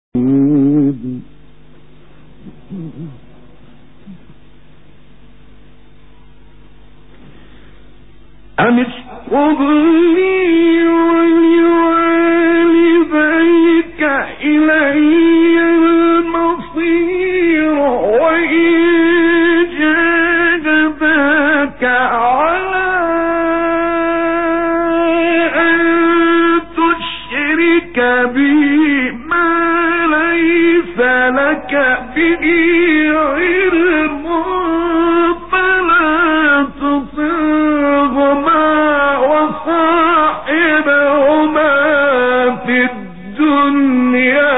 أن اشكر لي ولوالديك إلي المصير وإن جاهداك على أن تشرك بي ما ليس لك به علم فلا تطعهما وصاحبهما في الدنيا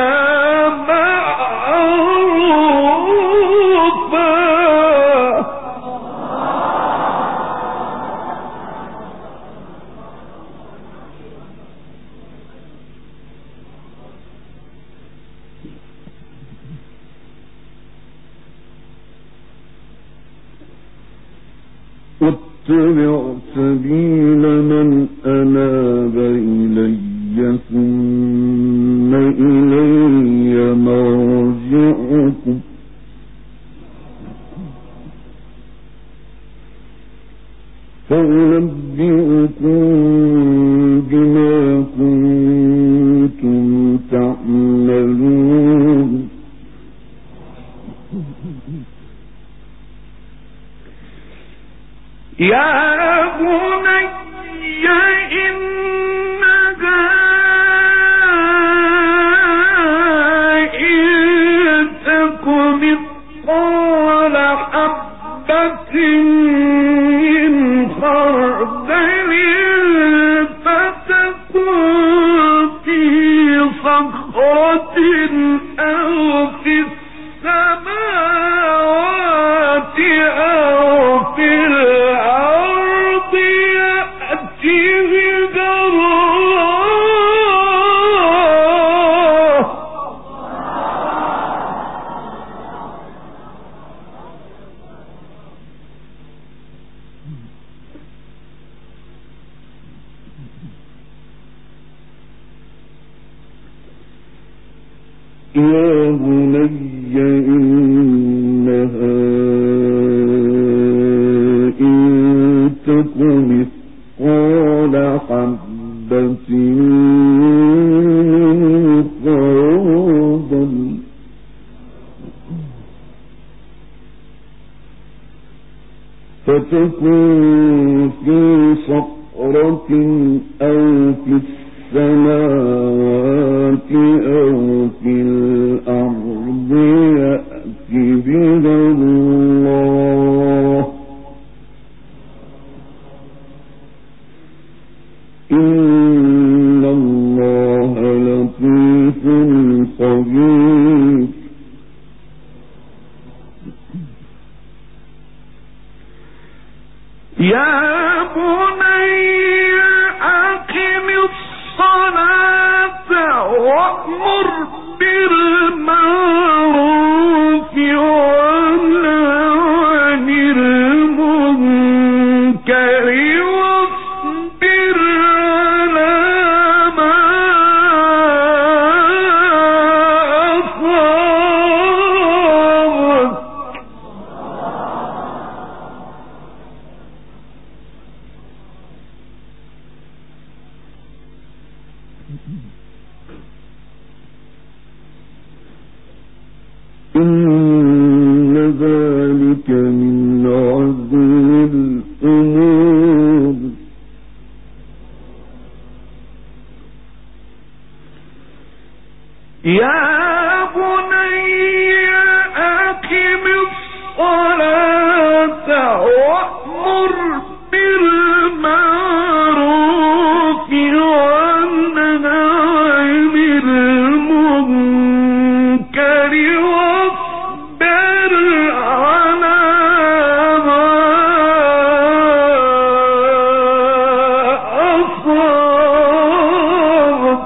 واتبع سبيل من أناب إلي ثم إلي مرجعكم فأنبئكم بما كنتم تعملون يا بني إنها إن تك مثقال حبة من خردل فتكن في صخرة أو في السماوات أو في الأرض يأتي بها الله يا بني إنها إن تك مثقال حبة من خردل فتكن في صخرة أو في السماوات أو في الأرض يأتي بها الله إن الله لطيف خبير يا بني أقم الصلاة وأمر بالمعروف وانهى عن المنكر واصبر على ما أصابك إن ذلك من عزم الأمور يا بني أقم الصلاة وأمر بالمعروف وانهى عن المنكر واصبر على ما أصابك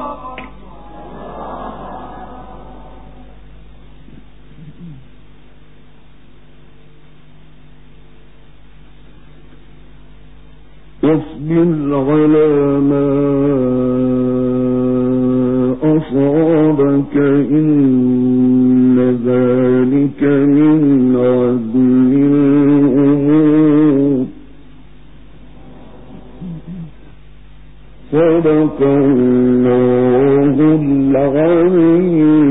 واصبر على ما أصابك إن ذلك من عزم الأمور. صدق الله العظيم.